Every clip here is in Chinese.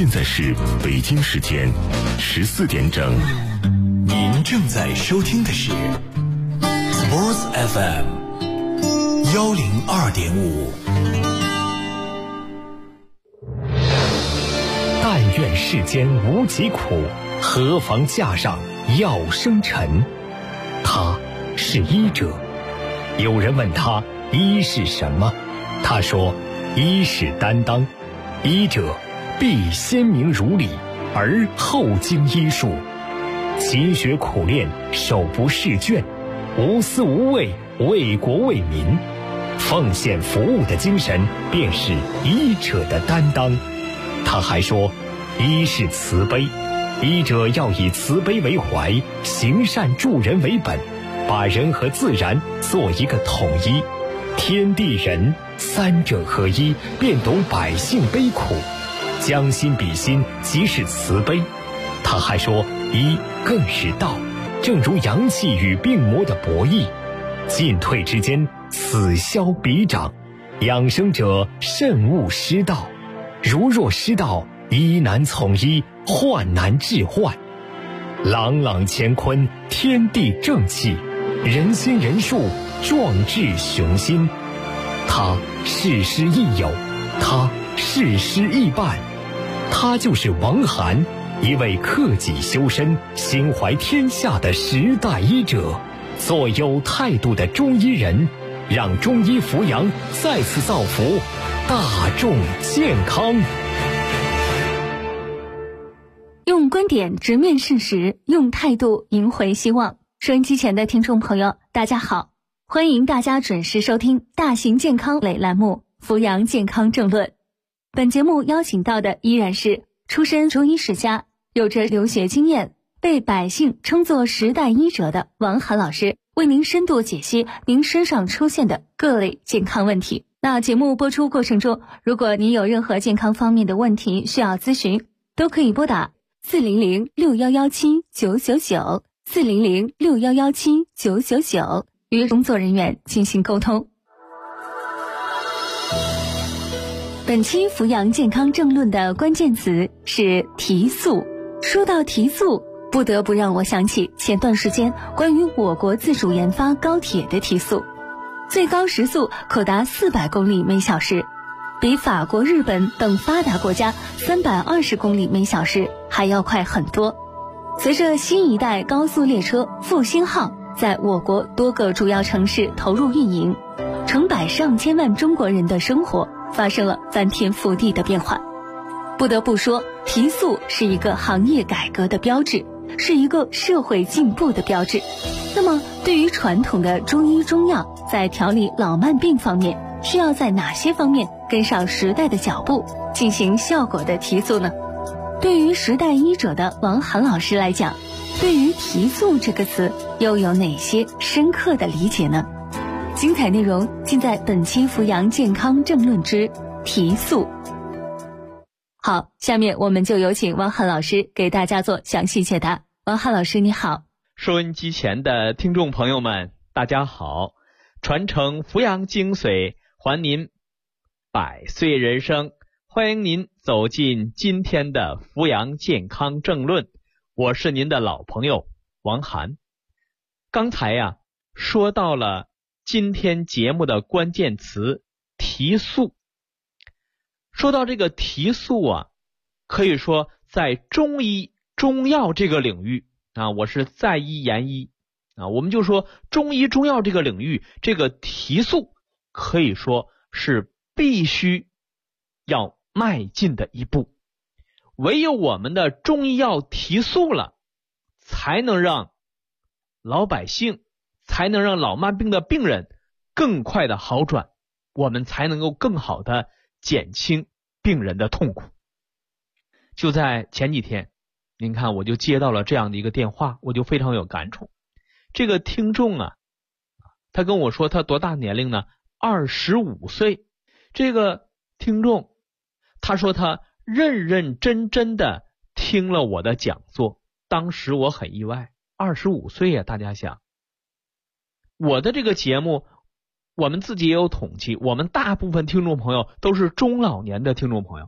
现在是北京时间14点整。 您正在收听的是 Sports FM 102.5。 但愿世间无疾苦，何妨架上药生尘。他是医者。有人问他医是什么，他说医是担当，医者必先明如理，而后经医术，勤学苦练，手不释卷，无私无畏，为国为民，奉献服务的精神便是医者的担当。他还说医是慈悲，医者要以慈悲为怀，行善助人为本，把人和自然做一个统一，天地人三者合一，便懂百姓悲苦，将心比心，即是慈悲。他还说医更是道，正如阳气与病魔的博弈，进退之间，此消彼长，养生者慎勿失道，如若失道，医难从医，患难治患。朗朗乾坤，天地正气，人心人术，壮志雄心。他事师亦友，他事师亦伴，他就是王涵，一位克己修身、心怀天下的时代医者，做有态度的中医人，让中医扶阳再次造福大众健康。 用观点直面事实，用态度赢回希望。收音机前的听众朋友，大家好，欢迎大家准时收听大型健康类栏目《扶阳健康政论》。本节目邀请到的依然是出身中医世家，有着留学经验，被百姓称作时代医者的王涵老师，为您深度解析您身上出现的各类健康问题。那节目播出过程中，如果您有任何健康方面的问题需要咨询，都可以拨打400-6117-999 400-6117-999与工作人员进行沟通。本期扶阳健康政论的关键词是提速。说到提速，不得不让我想起前段时间关于我国自主研发高铁的提速，最高时速可达400公里每小时，比法国、日本等发达国家320公里每小时还要快很多。随着新一代高速列车复兴号在我国多个主要城市投入运营，成百上千万中国人的生活发生了翻天覆地的变化。不得不说，提速是一个行业改革的标志，是一个社会进步的标志。那么对于传统的中医中药在调理老慢病方面，需要在哪些方面跟上时代的脚步，进行效果的提速呢？对于时代医者的王涵老师来讲，对于提速这个词又有哪些深刻的理解呢？精彩内容尽在本期扶阳健康政论之提速。好，下面我们就有请王涵老师给大家做详细解答。王涵老师你好。 收音机前的听众朋友们大家好，传承扶阳精髓，还您百岁人生，欢迎您走进今天的扶阳健康政论，我是您的老朋友王涵。刚才说到了今天节目的关键词提速。说到这个提速可以说在中医中药这个领域我是在医研医我们就说中医中药这个领域，这个提速可以说是必须要迈进的一步。唯有我们的中医药提速了，才能让老百姓，才能让老慢病的病人更快的好转，我们才能够更好的减轻病人的痛苦。就在前几天，您看我就接到了这样的一个电话，我就非常有感触。这个听众他跟我说他多大年龄呢？25岁。这个听众他说他认认真真的听了我的讲座，当时我很意外，25岁大家想，我的这个节目我们自己也有统计，我们大部分听众朋友都是中老年的听众朋友，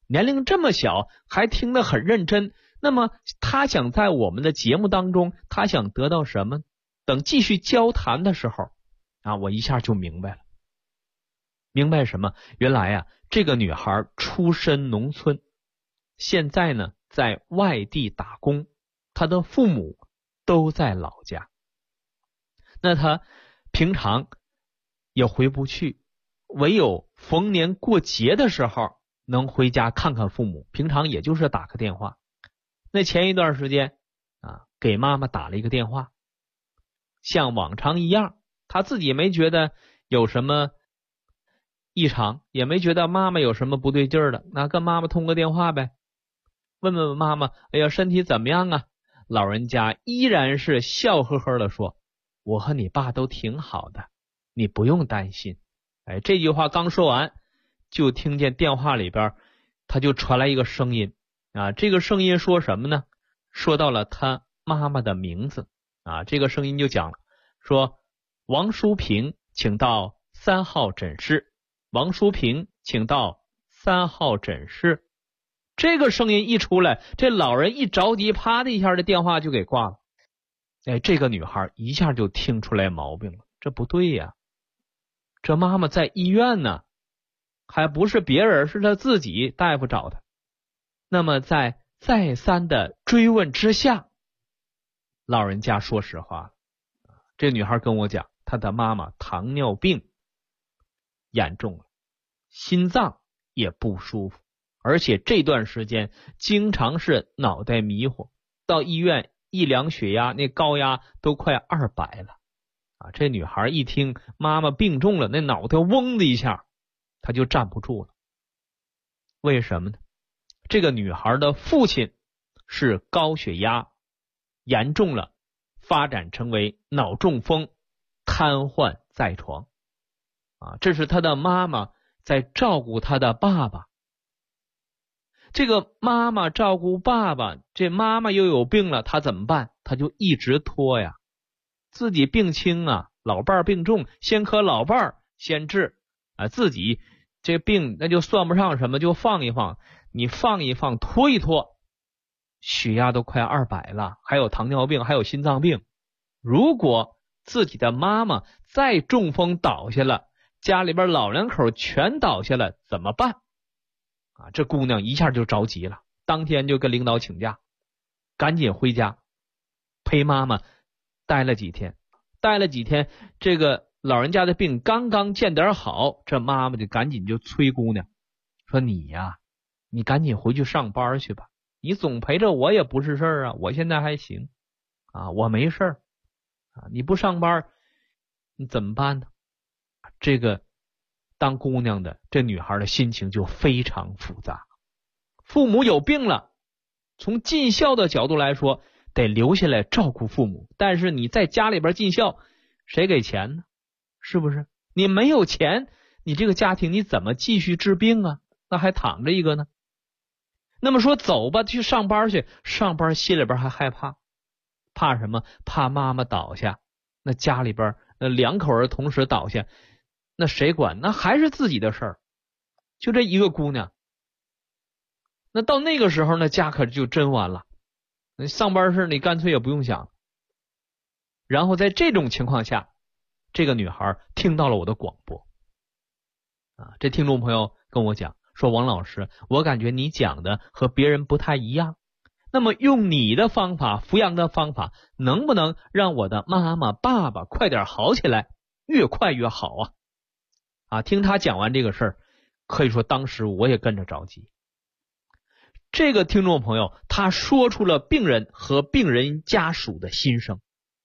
年龄这么小，还听得很认真。那么他想在我们的节目当中，他想得到什么？等继续交谈的时候我一下就明白了。明白什么？原来这个女孩出身农村，现在呢在外地打工，她的父母都在老家。那她平常也回不去，唯有逢年过节的时候能回家看看父母，平常也就是打个电话。那前一段时间给妈妈打了一个电话，像往常一样，她自己没觉得有什么异常，也没觉得妈妈有什么不对劲儿的，那跟妈妈通个电话呗，问问妈妈，哎呀，身体怎么样啊？老人家依然是笑呵呵的说，我和你爸都挺好的，你不用担心。这句话刚说完，就听见电话里边他就传来一个声音这个声音说什么呢？说到了他妈妈的名字这个声音就讲了，说王淑平请到3号诊室，王淑平请到3号诊室。这个声音一出来，这老人一着急，啪的一下，这电话就给挂了。这个女孩一下就听出来毛病了，这不对呀，这妈妈在医院呢，还不是别人，是她自己，大夫找她。那么在再三的追问之下，老人家说实话了。这女孩跟我讲，她的妈妈糖尿病严重了，心脏也不舒服，而且这段时间经常是脑袋迷糊，到医院一量血压，那高压都快200了这女孩一听妈妈病重了，那脑袋嗡的一下，她就站不住了。为什么呢？这个女孩的父亲是高血压严重了，发展成为脑中风，瘫痪在床这是她的妈妈在照顾她的爸爸。这个妈妈照顾爸爸，这妈妈又有病了，她怎么办？她就一直拖呀，自己病轻老伴儿病重，先科老伴儿先治自己这病那就算不上什么，就放一放，你放一放，拖一拖，血压都快200了，还有糖尿病，还有心脏病。如果自己的妈妈再中风倒下了，家里边老两口全倒下了，怎么办这姑娘一下就着急了，当天就跟领导请假，赶紧回家陪妈妈待了几天。这个老人家的病刚刚见点好，这妈妈就赶紧就催姑娘说，你赶紧回去上班去吧，你总陪着我也不是事儿我现在还行我没事儿你不上班你怎么办呢？这个当姑娘的这女孩的心情就非常复杂。父母有病了，从尽孝的角度来说得留下来照顾父母，但是你在家里边尽孝，谁给钱呢？是不是？你没有钱，你这个家庭你怎么继续治病那还躺着一个呢。那么说走吧，去上班去，上班心里边还害怕，怕什么？怕妈妈倒下，那家里边那两口人同时倒下，那谁管？那还是自己的事儿。就这一个姑娘，那到那个时候那家可就真完了，那上班事你干脆也不用想。然后在这种情况下，这个女孩听到了我的广播这听众朋友跟我讲说，王老师，我感觉你讲的和别人不太一样，那么用你的方法，扶阳的方法，能不能让我的妈妈爸爸快点好起来，越快越好听他讲完这个事儿，可以说当时我也跟着着急。这个听众朋友他说出了病人和病人家属的心声。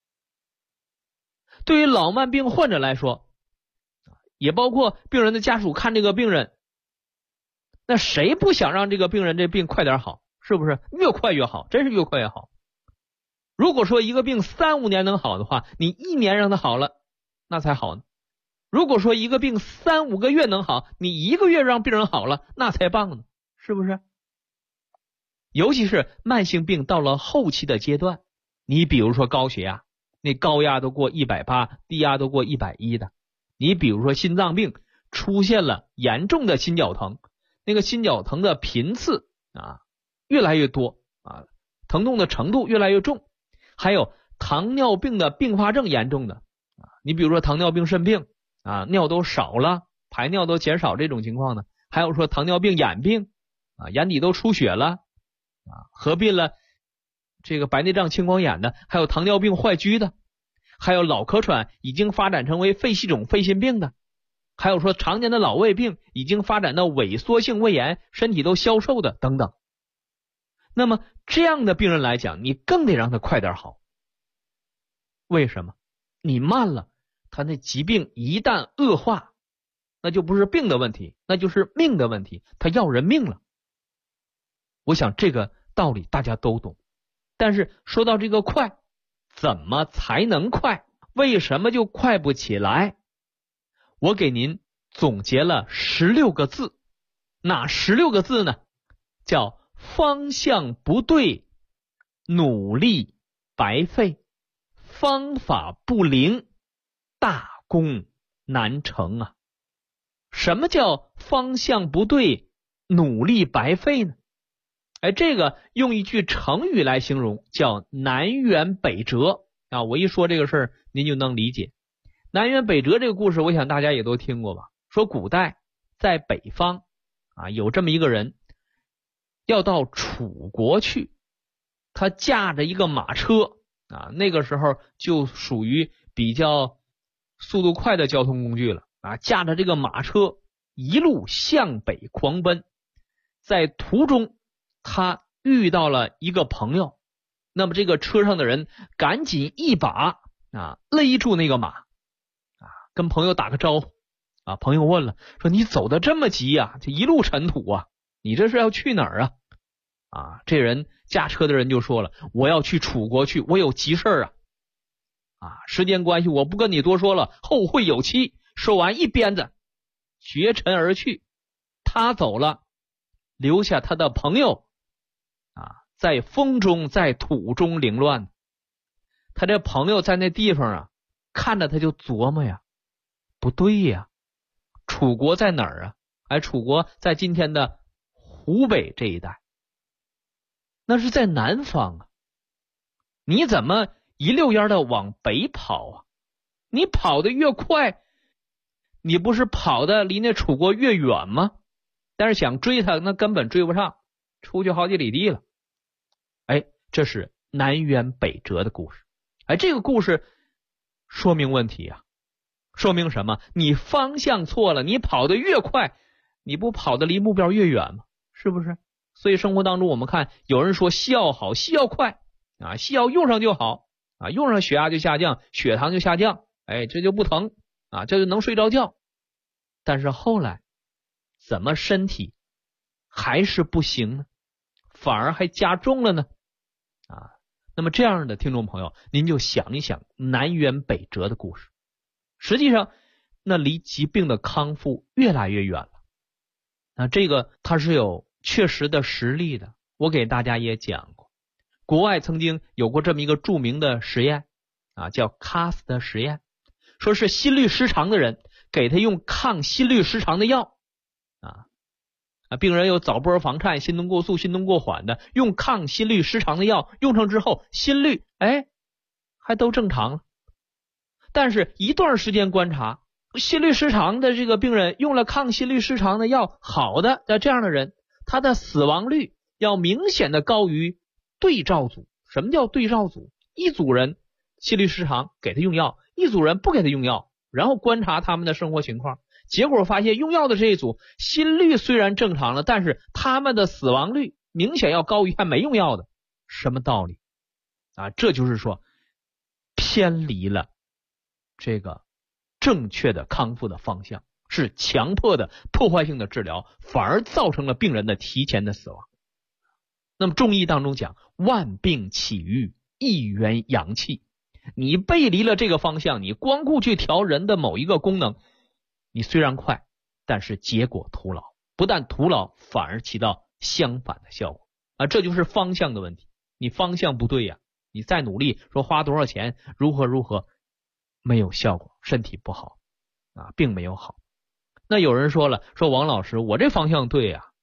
对于老慢病患者来说，也包括病人的家属看这个病人，那谁不想让这个病人这病快点好？是不是？越快越好，真是越快越好。如果说一个病3-5年能好的话，你1年让它好了，那才好呢。如果说一个病3-5个月能好，你1个月让病人好了，那才棒呢，是不是？尤其是慢性病到了后期的阶段，你比如说高血压，那高压都过180，低压都过110的。你比如说心脏病出现了严重的心绞疼， 那个心绞疼的频次越来越多疼痛的程度越来越重，还有糖尿病的并发症严重的你比如说糖尿病肾病尿都少了，排尿都减少这种情况呢，还有说糖尿病眼病眼底都出血了合并了这个白内障青光眼的，还有糖尿病坏疽的，还有脑壳喘已经发展成为肺系统肺心病的，还有说常年的老胃病已经发展到萎缩性胃炎，身体都消瘦的等等。那么这样的病人来讲，你更得让他快点好。为什么？你慢了，他那疾病一旦恶化，那就不是病的问题，那就是命的问题，他要人命了。我想这个道理大家都懂。但是说到这个快，怎么才能快？为什么就快不起来？我给您总结了16个字。哪16个字呢？叫方向不对，努力白费，方法不灵，大功难成啊。什么叫方向不对，努力白费呢？这个用一句成语来形容，叫南辕北辙我一说这个事儿，您就能理解。南辕北辙这个故事，我想大家也都听过吧？说古代在北方有这么一个人要到楚国去，他驾着一个马车那个时候就属于比较速度快的交通工具了驾着这个马车一路向北狂奔，在途中他遇到了一个朋友，那么这个车上的人赶紧一把勒住那个马跟朋友打个招呼朋友问了，说你走得这么急这一路尘土你这是要去哪儿这人驾车的人就说了，我要去楚国去，我有急事儿时间关系我不跟你多说了，后会有期。说完一鞭子绝尘而去。他走了，留下他的朋友在风中在土中凌乱。他这朋友在那地方看着他就琢磨不对楚国在哪儿楚国在今天的湖北这一带，那是在南方你怎么一溜烟的往北跑你跑得越快，你不是跑得离那楚国越远吗？但是想追他那根本追不上，出去好几里地了。这是南辕北辙的故事。这个故事说明问题说明什么？你方向错了，你跑得越快，你不跑得离目标越远吗？是不是？所以生活当中我们看有人说西药好，西药快西药用上就好用上血压就下降，血糖就下降这就不疼这就能睡着觉。但是后来怎么身体还是不行呢？反而还加重了呢那么这样的听众朋友，您就想一想南辕北辙的故事，实际上那离疾病的康复越来越远了这个它是有确实的实例的。我给大家也讲过，国外曾经有过这么一个著名的实验叫卡斯特实验，说是心律失常的人给他用抗心律失常的药病人有早搏房颤、心动过速、心动过缓的，用抗心律失常的药用上之后，心率还都正常了。但是一段时间观察，心律失常的这个病人用了抗心律失常的药好的这样的人，他的死亡率要明显的高于对照组。什么叫对照组？一组人心律失常给他用药，一组人不给他用药，然后观察他们的生活情况，结果发现用药的这一组心率虽然正常了，但是他们的死亡率明显要高于还没用药的。什么道理这就是说偏离了这个正确的康复的方向，是强迫的破坏性的治疗，反而造成了病人的提前的死亡。那么中医当中讲，万病起于一元阳气，你背离了这个方向，你光顾去调人的某一个功能，你虽然快，但是结果徒劳，不但徒劳，反而起到相反的效果这就是方向的问题。你方向不对你再努力说花多少钱如何如何，没有效果，身体不好并没有好。那有人说了，说王老师，我这方向对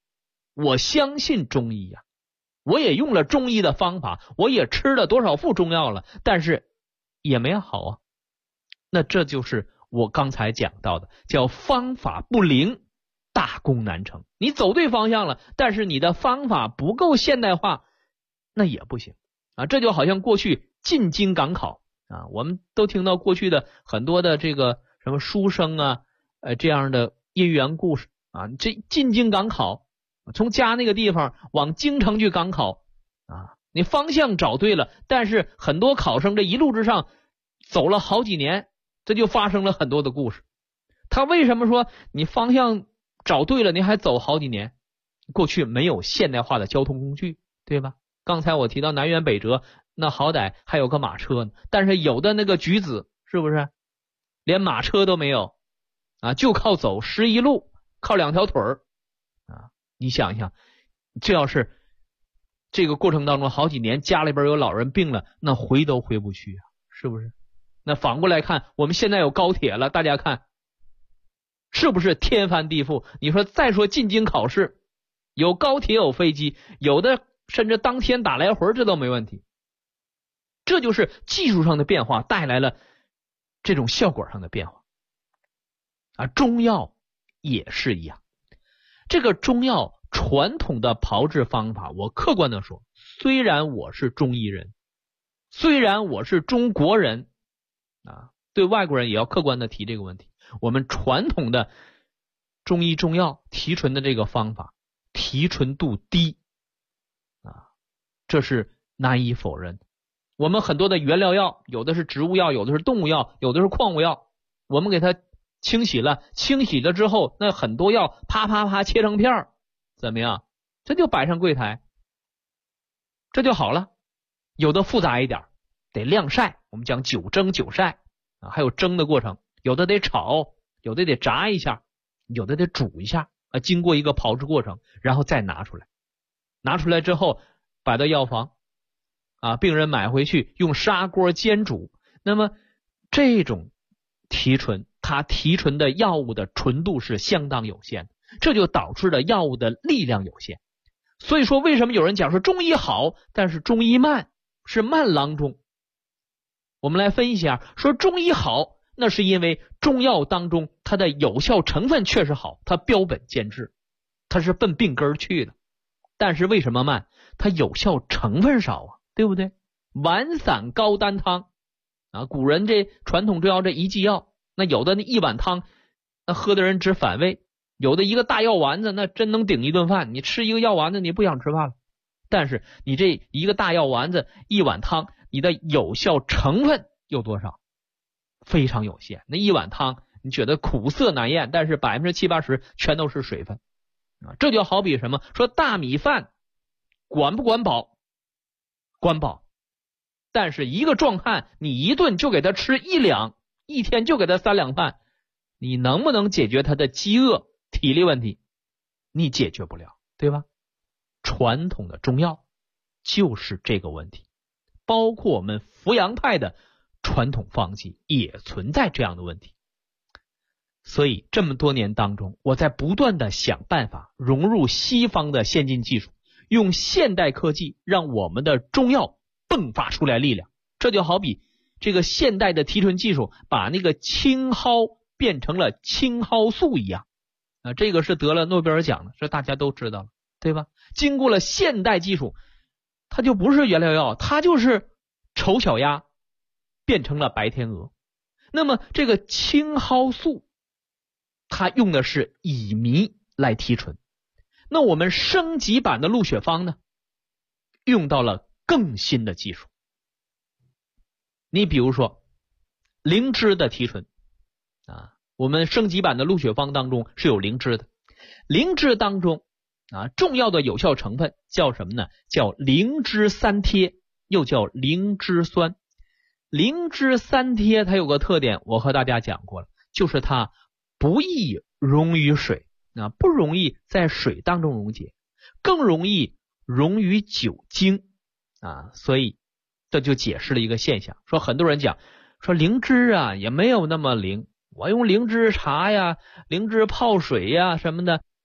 我相信中医呀，我也用了中医的方法，我也吃了多少副中药了，但是也没好啊。那这就是我刚才讲到的，叫方法不灵，大功难成。你走对方向了，但是你的方法不够现代化，那也不行啊。这就好像过去进京赶考啊，我们都听到过去的很多的这个什么书生啊，这样的姻缘故事啊。这进京赶考，从家那个地方往京城去赶考啊，你方向找对了，但是很多考生这一路之上走了好几年，这就发生了很多的故事。他为什么说你方向找对了你还走好几年？过去没有现代化的交通工具，对吧？刚才我提到南辕北辙，那好歹还有个马车呢，但是有的那个举子是不是连马车都没有啊？就靠走11路，靠2条腿儿啊！你想想，这要是这个过程当中好几年家里边有老人病了，那回都回不去啊，是不是？那反过来看，我们现在有高铁了，大家看是不是天翻地覆？你说再说进京考试，有高铁有飞机，有的甚至当天打来回，这都没问题。这就是技术上的变化带来了这种效果上的变化啊。中药也是一样，这个中药传统的炮制方法，我客观的说，虽然我是中医人，虽然我是中国人啊，对外国人也要客观的提这个问题。我们传统的中医中药提纯的这个方法提纯度低啊，这是难以否认的。我们很多的原料药，有的是植物药，有的是动物药，有的是矿物药，我们给它清洗了之后，那很多药啪啪啪切成片儿，怎么样？这就摆上柜台，这就好了。有的复杂一点，得晾晒，我们讲久蒸久晒啊，还有蒸的过程，有的得炒，有的得炸一下，有的得煮一下啊，经过一个炮制过程，然后再拿出来。拿出来之后摆到药房啊，病人买回去用砂锅煎煮。那么这种提纯，它提纯的药物的纯度是相当有限的，这就导致了药物的力量有限。所以说为什么有人讲说中医好，但是中医慢，是慢郎中。我们来分析一下，说中医好，那是因为中药当中它的有效成分确实好，它标本兼治，它是奔病根去的。但是为什么慢？它有效成分少啊，对不对？丸散高丹汤啊，古人这传统中药这一剂药，那有的那一碗汤那喝的人只反胃，有的一个大药丸子那真能顶一顿饭，你吃一个药丸子你不想吃饭了。但是你这一个大药丸子一碗汤，你的有效成分有多少？非常有限。那一碗汤你觉得苦涩难咽，但是70-80%全都是水分啊。这就好比什么？说大米饭管不管饱？管饱。但是一个壮汉你一顿就给他吃1两，一天就给他3两饭，你能不能解决他的饥饿体力问题？你解决不了，对吧？传统的中药就是这个问题，包括我们扶阳派的传统方剂也存在这样的问题。所以这么多年当中，我在不断的想办法融入西方的先进技术，用现代科技让我们的中药迸发出来力量。这就好比这个现代的提纯技术把那个青蒿变成了青蒿素一样啊，这个是得了诺贝尔奖的，这大家都知道了，对吧？经过了现代技术，它就不是原料药，它就是丑小鸭变成了白天鹅。那么这个青蒿素它用的是乙醚来提纯，那我们升级版的鹿血芳呢，用到了更新的技术。你比如说灵芝的提纯啊，我们升级版的鹿血芳当中是有灵芝的。灵芝当中啊，重要的有效成分叫什么呢？叫灵芝三萜，又叫灵芝酸。灵芝三萜它有个特点，我和大家讲过了，就是它不易溶于水啊，不容易在水当中溶解，更容易溶于酒精啊。所以这就解释了一个现象，说很多人讲说灵芝啊也没有那么灵，我用灵芝茶呀、灵芝泡水呀什么的，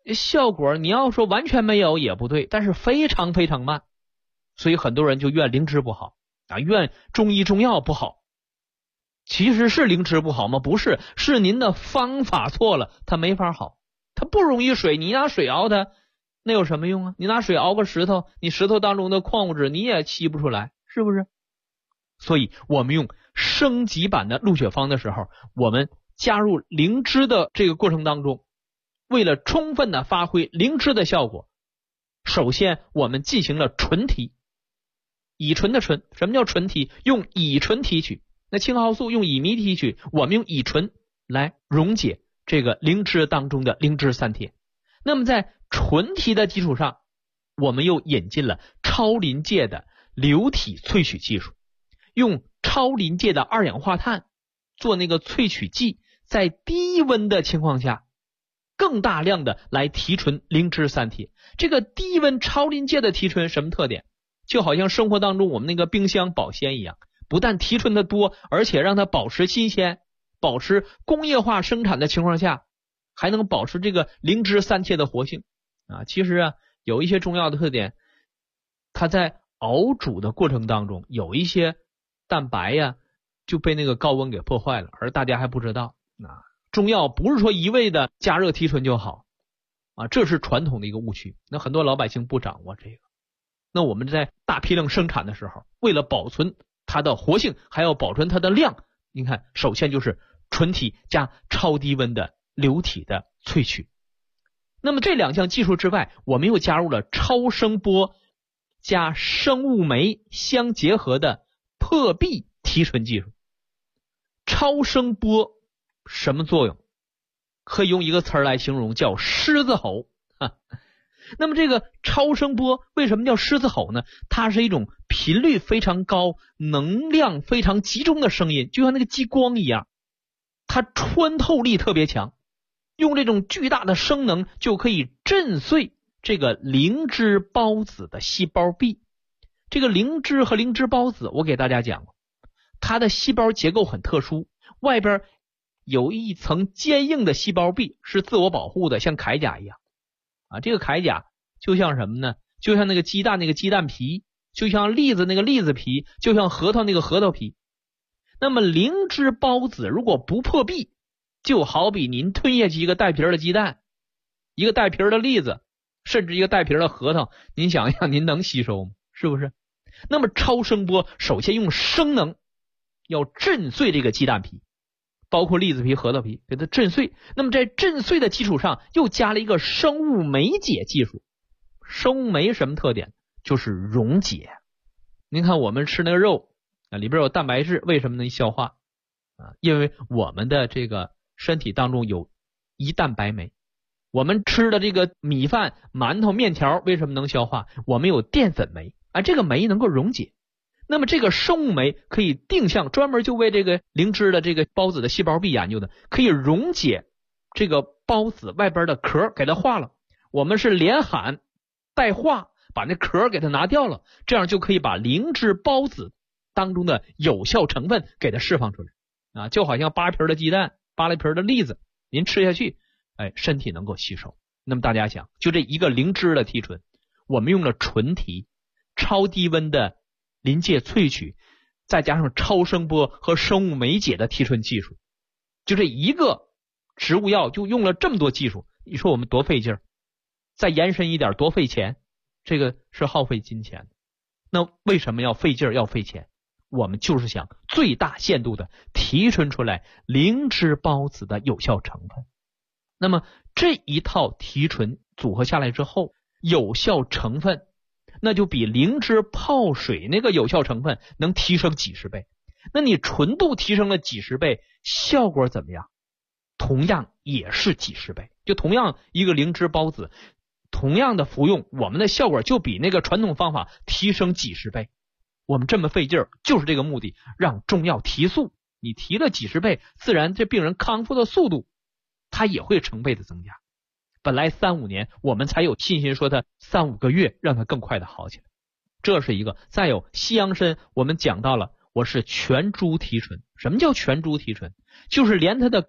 效果你要说完全没有也不对，但是非常非常慢。所以很多人就怨灵芝不好啊，怨中医中药不好。其实是灵芝不好吗？不是，是您的方法错了，它没法好。它不溶于水，你拿水熬它，那有什么用啊？你拿水熬个石头，你石头当中的矿物质你也吸不出来，是不是？所以我们用升级版的鹿血方的时候，我们加入灵芝的这个过程当中，为了充分的发挥灵芝的效果，首先我们进行了醇提。乙醇的醇，什么叫醇提？用乙醇提取。那青蒿素用乙醚提取，我们用乙醇来溶解这个灵芝当中的灵芝三铁。那么在醇提的基础上，我们又引进了超临界的流体萃取技术，用超临界的二氧化碳做那个萃取剂，在低温的情况下更大量的来提纯灵芝三铁。这个低温超临界的提纯什么特点？就好像生活当中我们那个冰箱保鲜一样，不但提纯的多，而且让它保持新鲜，保持工业化生产的情况下，还能保持这个灵芝三铁的活性啊。其实啊，有一些中药的特点，它在熬煮的过程当中，有一些蛋白呀就被那个高温给破坏了，而大家还不知道啊。中药不是说一味的加热提纯就好啊，这是传统的一个误区。那很多老百姓不掌握这个。那我们在大批量生产的时候，为了保存它的活性，还要保存它的量，你看首先就是醇提加超低温的流体的萃取。那么这两项技术之外，我们又加入了超声波加生物酶相结合的破壁提纯技术。超声波什么作用？可以用一个词来形容，叫狮子吼。那么这个超声波为什么叫狮子吼呢？它是一种频率非常高、能量非常集中的声音，就像那个激光一样，它穿透力特别强，用这种巨大的声能就可以震碎这个灵芝孢子的细胞壁。这个灵芝和灵芝孢子我给大家讲过，它的细胞结构很特殊，外边有一层坚硬的细胞壁，是自我保护的，像铠甲一样啊。这个铠甲就像什么呢？就像那个鸡蛋那个鸡蛋皮，就像栗子那个栗子皮，就像核桃那个核桃皮。那么灵芝孢子如果不破壁，就好比您吞下去一个带皮的鸡蛋，一个带皮的栗子，甚至一个带皮的核桃，您想想您能吸收吗？是不是？那么超声波首先用声能要震碎这个鸡蛋皮，包括栗子皮、核桃皮，给它震碎。那么在震碎的基础上又加了一个生物酶解技术。生物酶什么特点？就是溶解。您看我们吃那个肉里边有蛋白质，为什么能消化因为我们的这个身体当中有胰蛋白酶。我们吃的这个米饭、馒头、面条为什么能消化？我们有淀粉酶这个酶能够溶解。那么这个生物酶可以定向，专门就为这个灵芝的这个孢子的细胞壁研究的，可以溶解这个孢子外边的壳，给它化了。我们是连喊带化，把那壳给它拿掉了，这样就可以把灵芝孢子当中的有效成分给它释放出来就好像扒皮的鸡蛋、扒了皮的栗子，您吃下去身体能够吸收。那么大家想，就这一个灵芝的提纯，我们用了醇提、超低温的临界萃取，再加上超声波和生物酶解的提纯技术，就这一个植物药就用了这么多技术，你说我们多费劲儿，再延伸一点多费钱，这个是耗费金钱。那为什么要费劲儿要费钱？我们就是想最大限度的提纯出来灵芝孢子的有效成分。那么这一套提纯组合下来之后，有效成分那就比灵芝泡水那个有效成分能提升几十倍。那你纯度提升了几十倍，效果怎么样？同样也是几十倍。就同样一个灵芝孢子，同样的服用，我们的效果就比那个传统方法提升几十倍。我们这么费劲儿就是这个目的，让中药提速。你提了几十倍，自然这病人康复的速度它也会成倍的增加。本来3-5年，我们才有信心说它3-5个月让它更快的好起来。这是一个。再有西洋参，我们讲到了，我是全株提纯。什么叫全株提纯？就是连它的根儿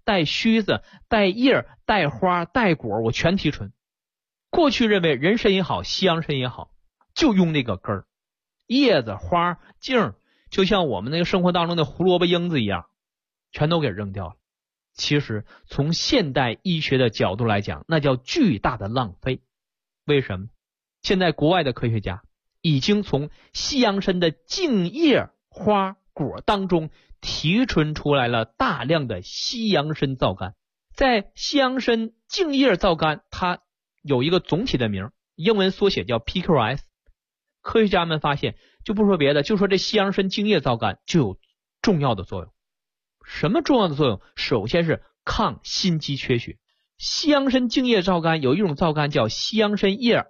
带须子、带叶、带花、带果，我全提纯。过去认为人参也好，西洋参也好，就用那个根儿，叶子、花、茎，就像我们那个生活当中的胡萝卜缨子一样，全都给扔掉了。其实从现代医学的角度来讲，那叫巨大的浪费。为什么？现在国外的科学家已经从西洋参的茎叶、花、果当中提纯出来了大量的西洋参皂苷。在西洋参茎叶皂苷，它有一个总体的名，英文缩写叫 PQS。 科学家们发现，就不说别的，就说这西洋参茎叶皂苷就有重要的作用。什么重要的作用？首先是抗心肌缺血。西洋参茎叶皂苷有一种皂苷叫西洋参叶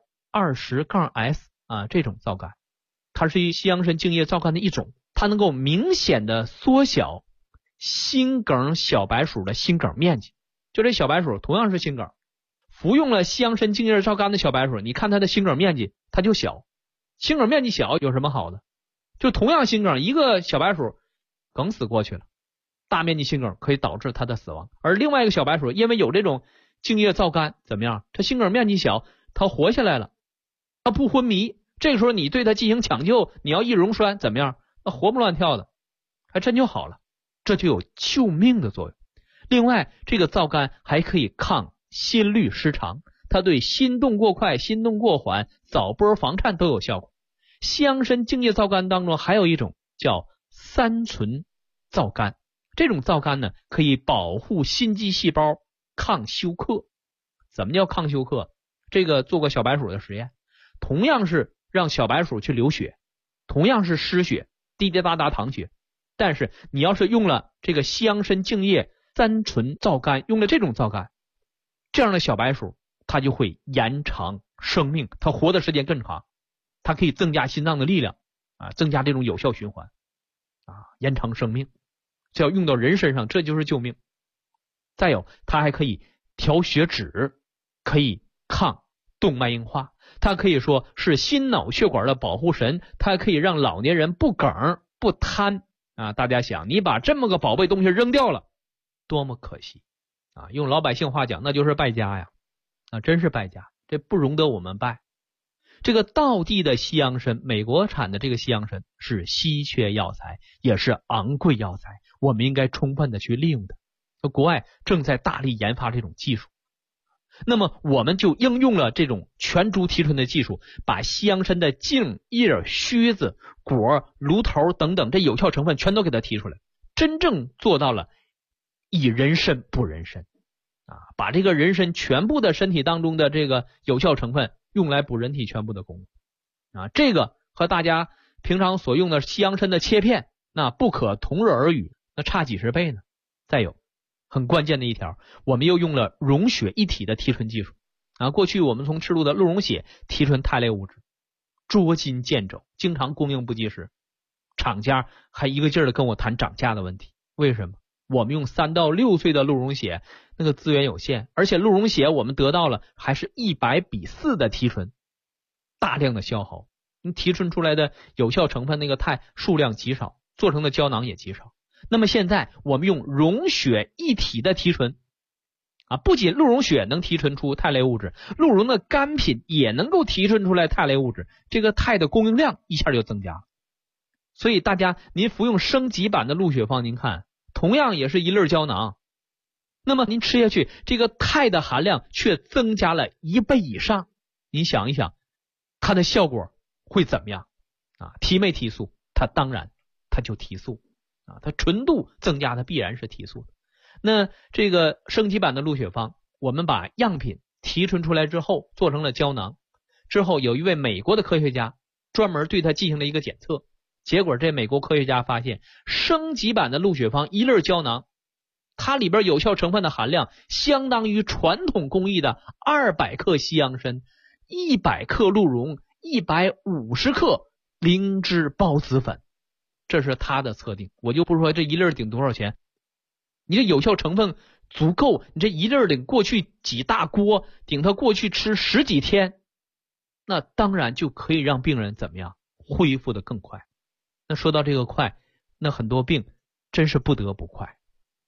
20-S 这种皂苷，它是西洋参茎叶皂苷的一种，它能够明显的缩小心梗小白鼠的心梗面积。就这小白鼠同样是心梗，服用了西洋参茎叶皂苷的小白鼠，你看它的心梗面积它就小。心梗面积小有什么好的？就同样心梗，一个小白鼠梗死过去了，大面积心梗可以导致它的死亡，而另外一个小白鼠因为有这种茎叶皂苷，怎么样？它心梗面积小，它活下来了，它不昏迷。这个时候你对它进行抢救，你要异溶栓，怎么样？那活蹦乱跳的，还真就好了，这就有救命的作用。另外，这个皂苷还可以抗心律失常，它对心动过快、心动过缓、早搏房颤都有效果。西洋参茎叶皂苷当中还有一种叫三醇皂苷，这种皂苷呢可以保护心肌细胞，抗休克。怎么叫抗休克？这个做过小白鼠的实验，同样是让小白鼠去流血，同样是失血，滴滴答答淌血，但是你要是用了这个西洋参茎叶三醇皂苷，用了这种皂苷，这样的小白鼠它就会延长生命，它活的时间更长，它可以增加心脏的力量增加这种有效循环延长生命。只要用到人身上，这就是救命。再有，它还可以调血脂，可以抗动脉硬化，它可以说是心脑血管的保护神，它可以让老年人不梗不瘫大家想，你把这么个宝贝东西扔掉了，多么可惜用老百姓话讲，那就是败家呀真是败家，这不容得我们败。这个道地的西洋参，美国产的这个西洋参是稀缺药材，也是昂贵药材，我们应该充分的去利用它。国外正在大力研发这种技术，那么我们就应用了这种全株提纯的技术，把西洋参的茎、叶、须子、果、芦头等等这有效成分全都给它提出来，真正做到了以人参补人参把这个人参全部的身体当中的这个有效成分用来补人体全部的功能这个和大家平常所用的西洋参的切片那不可同日而语，那差几十倍呢。再有很关键的一条，我们又用了溶血一体的提纯技术过去我们从赤鹿的鹿茸血提纯肽类物质，捉襟见肘，经常供应不及时，厂家还一个劲儿的跟我谈涨价的问题。为什么？我们用3到6岁的鹿茸血，那个资源有限，而且鹿茸血我们得到了还是100:4的提纯，大量的消耗，提纯出来的有效成分那个肽数量极少，做成的胶囊也极少。那么现在我们用溶血一体的提纯不仅鹿茸血能提纯出肽类物质，鹿茸的干品也能够提纯出来肽类物质，这个肽的供应量一下就增加了。所以大家您服用升级版的鹿血方，您看同样也是一粒胶囊，那么您吃下去，这个肽的含量却增加了1倍以上。您想一想，它的效果会怎么样提没提速？它当然它就提速它纯度增加，它必然是提速的。那这个升级版的鹿血方，我们把样品提纯出来之后做成了胶囊，之后有一位美国的科学家专门对它进行了一个检测，结果这美国科学家发现，升级版的鹿血方一粒胶囊，它里边有效成分的含量相当于传统工艺的200克西洋参、100克鹿茸、150克灵芝孢子粉，这是它的测定。我就不说这一粒顶多少钱，你这有效成分足够，你这一粒顶过去几大锅，顶它过去吃10几天，那当然就可以让病人怎么样恢复的更快。那说到这个快，那很多病真是不得不快。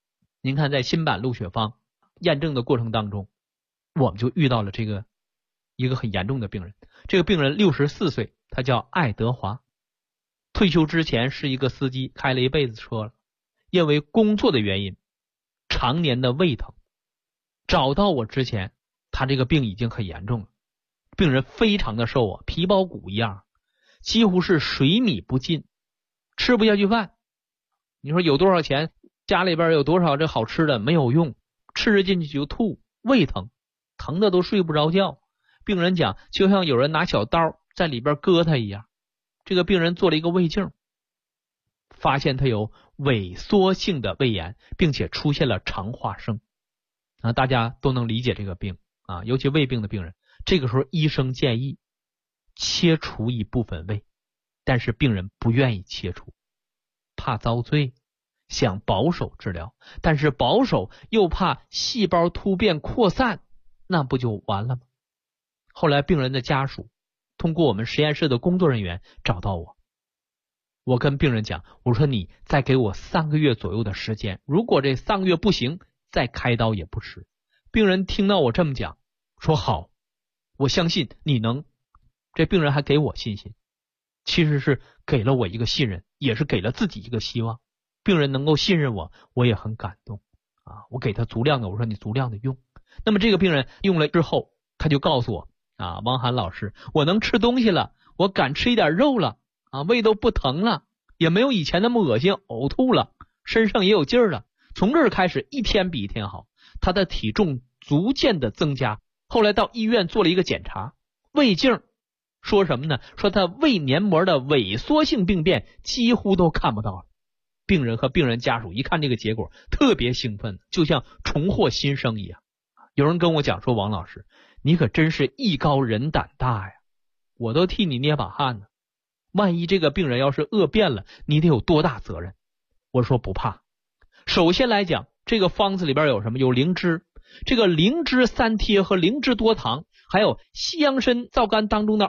您看在新版陆雪芳验证的过程当中，我们就遇到了一个很严重的病人。这个病人64岁，他叫爱德华，退休之前是一个司机，开了一辈子车了，因为工作的原因常年的胃疼。找到我之前，他这个病已经很严重了，病人非常的瘦啊，皮包骨一样，几乎是水米不进，吃不下去饭。你说有多少钱，家里边有多少这好吃的，没有用，吃着进去就吐，胃疼，疼的都睡不着觉。病人讲就像有人拿小刀在里边割他一样。这个病人做了一个胃镜，发现他有萎缩性的胃炎，并且出现了肠化生。大家都能理解这个病啊，尤其胃病的病人，这个时候医生建议切除一部分胃，但是病人不愿意切除，怕遭罪，想保守治疗，但是保守又怕细胞突变扩散，那不就完了吗？后来病人的家属通过我们实验室的工作人员找到我，我跟病人讲，我说你再给我3个月左右的时间，如果这3个月不行，再开刀也不迟。病人听到我这么讲，说好，我相信你能。这病人还给我信心，其实是给了我一个信任，也是给了自己一个希望。病人能够信任我，我也很感动啊！我给他足量的，我说你足量的用。那么这个病人用了之后，他就告诉我啊，王涵老师，我能吃东西了，我敢吃一点肉了啊，胃都不疼了，也没有以前那么恶心呕吐了，身上也有劲儿了。从这儿开始，一天比一天好，他的体重逐渐的增加。后来到医院做了一个检查，胃镜说什么呢？说他胃黏膜的萎缩性病变几乎都看不到了。病人和病人家属一看这个结果，特别兴奋，就像重获新生一样。有人跟我讲说，王老师，你可真是艺高人胆大呀，我都替你捏把汗呢。万一这个病人要是恶变了，你得有多大责任？我说不怕。首先来讲，这个方子里边有什么？有灵芝，这个灵芝3贴和灵芝多糖，还有西洋参皂苷当中的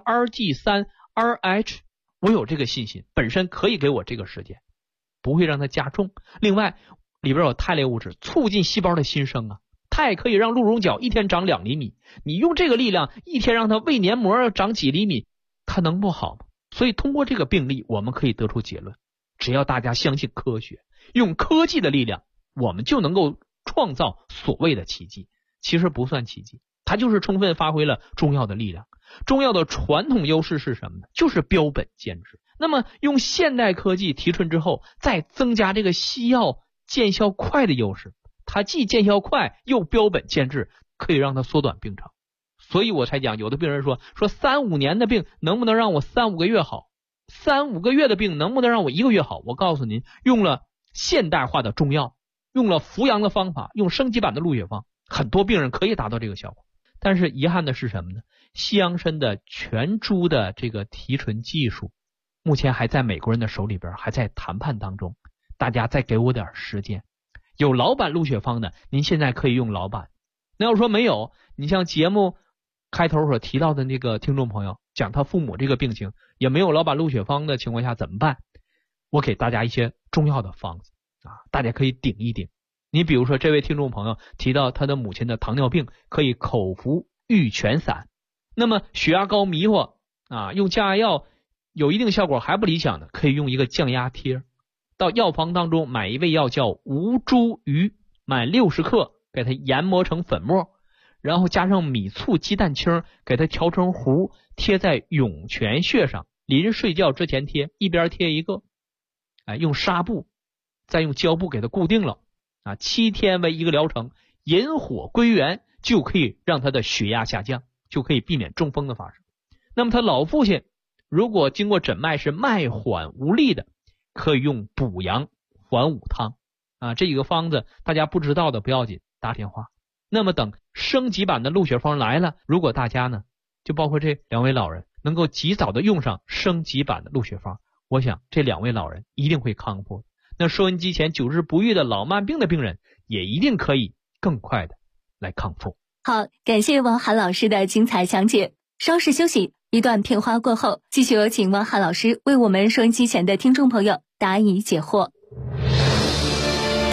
RG3、RH， 我有这个信心，本身可以给我这个时间，不会让它加重。另外里边有肽类物质，促进细胞的新生啊，肽可以让鹿茸角一天长2厘米，你用这个力量一天让它胃黏膜长几厘米，它能不好吗？所以通过这个病例，我们可以得出结论，只要大家相信科学，用科技的力量，我们就能够创造所谓的奇迹。其实不算奇迹，它就是充分发挥了中药的力量。中药的传统优势是什么呢？就是标本兼治。那么用现代科技提纯之后，再增加这个西药见效快的优势，它既见效快又标本兼治，可以让它缩短病程。所以我才讲，有的病人说3-5年的病能不能让我3-5个月好，3-5个月的病能不能让我1个月好？我告诉您，用了现代化的中药，用了扶阳的方法，用升级版的陆雪芳，很多病人可以达到这个效果。但是遗憾的是什么呢？西洋参的全株的这个提纯技术目前还在美国人的手里边，还在谈判当中，大家再给我点时间。有老版陆雪芳的，您现在可以用老版。那要说没有，你像节目开头所提到的那个听众朋友讲他父母这个病情也没有老版陆雪芳的情况下怎么办？我给大家一些中药的方子啊，大家可以顶一顶。你比如说这位听众朋友提到他的母亲的糖尿病，可以口服玉泉散。那么血压高迷惑啊，用降压药有一定效果还不理想的，可以用一个降压贴。到药房当中买一味药叫吴茱萸，买60克，给它研磨成粉末，然后加上米醋鸡蛋清，给它调成糊，贴在涌泉穴上，临睡觉之前贴，一边贴一个，用纱布再用胶布给它固定了，7天为一个疗程，引火归元，就可以让他的血压下降，就可以避免中风的发生。那么他老父亲如果经过诊脉是脉缓无力的，可以用补阳还五汤这个方子大家不知道的不要紧，打电话。那么等升级版的陆雪芳来了，如果大家呢，就包括这2位老人能够及早的用上升级版的陆雪芳，我想这2位老人一定会康复。那收音机前久治不愈的老慢病的病人也一定可以更快的来康复。 好，感谢王涵老师的精彩讲解。稍事休息，一段片花过后，继续有请王涵老师为我们收音机前的听众朋友答疑解惑。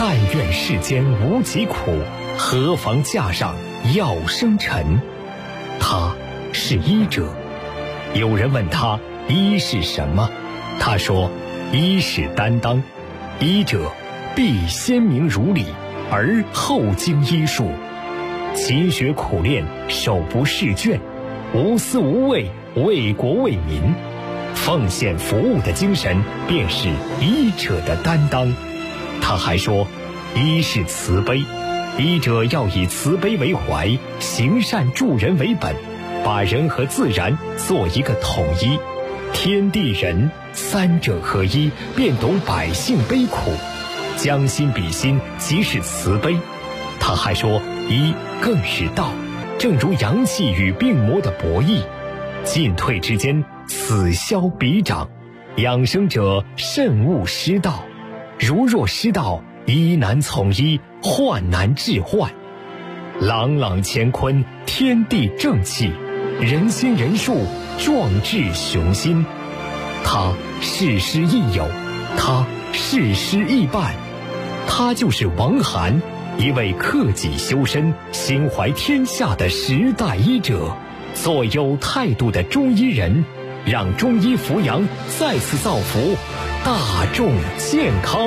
但愿世间无疾苦，何妨架上药生尘。他是医者。有人问他医是什么，他说医是担当，医者必先明如理，而后经医术，勤学苦练，手不释卷，无私无畏，为国为民，奉献服务的精神便是医者的担当。他还说医是慈悲，医者要以慈悲为怀，行善助人为本，把人和自然做一个统一，天地人三者合一，便懂百姓悲苦，将心比心，即是慈悲。他还说医更是道，正如阳气与病魔的博弈，进退之间，此消彼长，养生者慎勿失道，如若失道，医难从医，患难治患。朗朗乾坤，天地正气，人心人术，壮志雄心。他事师亦友，他事师亦伴，他就是王涵，一位克己修身、心怀天下的时代医者，做有态度的中医人，让中医扶阳再次造福大众健康。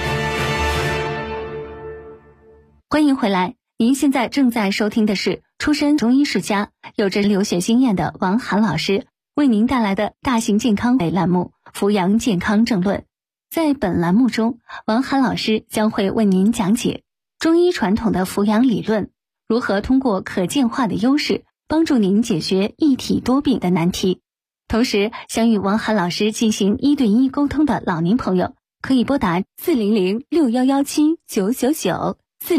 欢迎回来，您现在正在收听的是出身中医世家、有着留学经验的王涵老师为您带来的大型健康栏目《扶阳健康正论》。在本栏目中，王涵老师将会为您讲解中医传统的扶阳理论，如何通过可见化的优势帮助您解决一体多病的难题。同时，想与王涵老师进行1对1沟通的老年朋友，可以拨打400-6117-999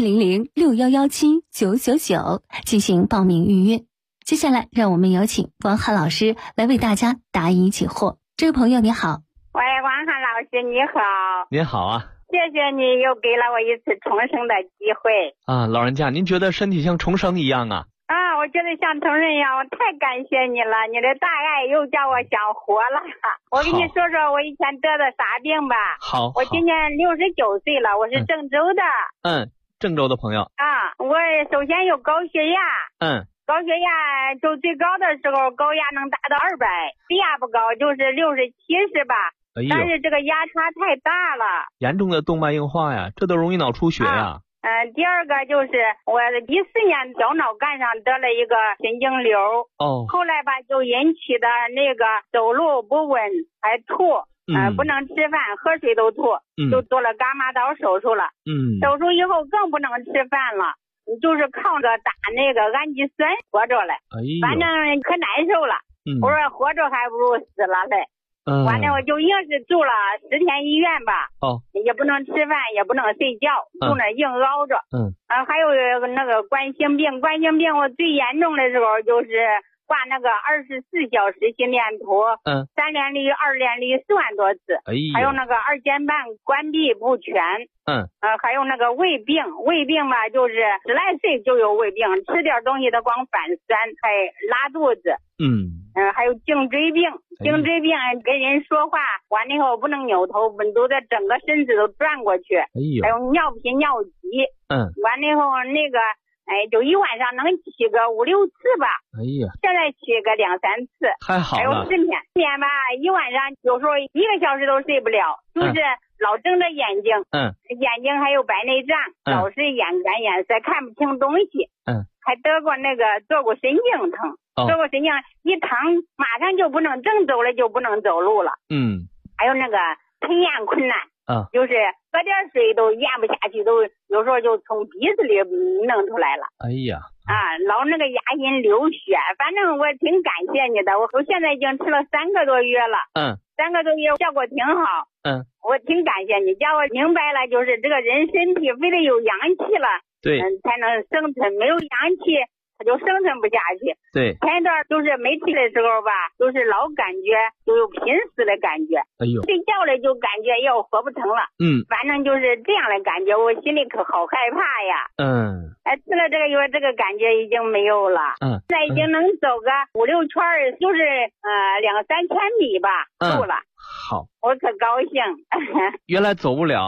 400-6117-999进行报名预约。接下来让我们有请王涵老师来为大家答疑解惑。这位朋友你好。 喂，王涵老师你好。 您好啊。 谢谢你又给了我一次重生的机会啊。老人家，您觉得身体像重生一样啊？ 啊，我觉得像重生一样，我太感谢你了，你的大爱又叫我想活了。我跟你说说我以前得的啥病吧。好，我今年69岁了，我是郑州的。 郑州的朋友啊。我首先有高血压。高血压就最高的时候高压能达到200，低压不高，就是60、70吧。但是这个压差太大了， 严重的动脉硬化呀，这都容易脑出血呀。 第二个就是我14年小脑干上得了一个神经瘤。后来吧就引起的那个走路不稳，还吐，不能吃饭，喝水都吐，就做了伽马刀手术了。手术以后更不能吃饭了，就是靠着打那个氨基酸活着了。反正可难受了。我说活着还不如死了嘞。完了我就硬是住了10天医院吧。也不能吃饭，也不能睡觉，就那硬熬着。还有那个冠心病，我最严重的时候就是挂那个24小时心电图，3联利、2联利4万多次。还有那个二尖瓣关闭不全。还有那个胃病吧，就是10来岁就有胃病，吃点东西它光反酸，还拉肚子。还有颈椎病，跟人说话完了以后不能扭头，都在整个身子都转过去。还有尿频尿急。完了以后那个就一晚上能起个5、6次吧。现在起个2、3次。还好了。还有失眠吧，一晚上有时候1个小时都睡不了，就是老睁着眼睛。眼睛还有白内障，老是眼干眼涩，看不清东西。还得过那个坐骨神经疼。坐骨神经一疼马上就不能正走了，就不能走路了。还有那个吞咽困难。就是喝点水都咽不下去，都有时候就从鼻子里弄出来了。老那个牙龈流血，反正我挺感谢你的。我现在已经吃了3个多月了。3个多月效果挺好。我挺感谢你，叫我明白了，就是这个人身体非得有阳气了，对，才能生存，没有阳气他就生存不下去。前一段就是没气的时候吧，就是老感觉就有濒死的感觉。睡觉了就感觉要活不成了。反正就是这样的感觉，我心里可好害怕呀。吃了这个药，这个感觉已经没有了。现在已经能走个5、6圈，就是2、3千米吧，够了。好，我可高兴。 原来走不了。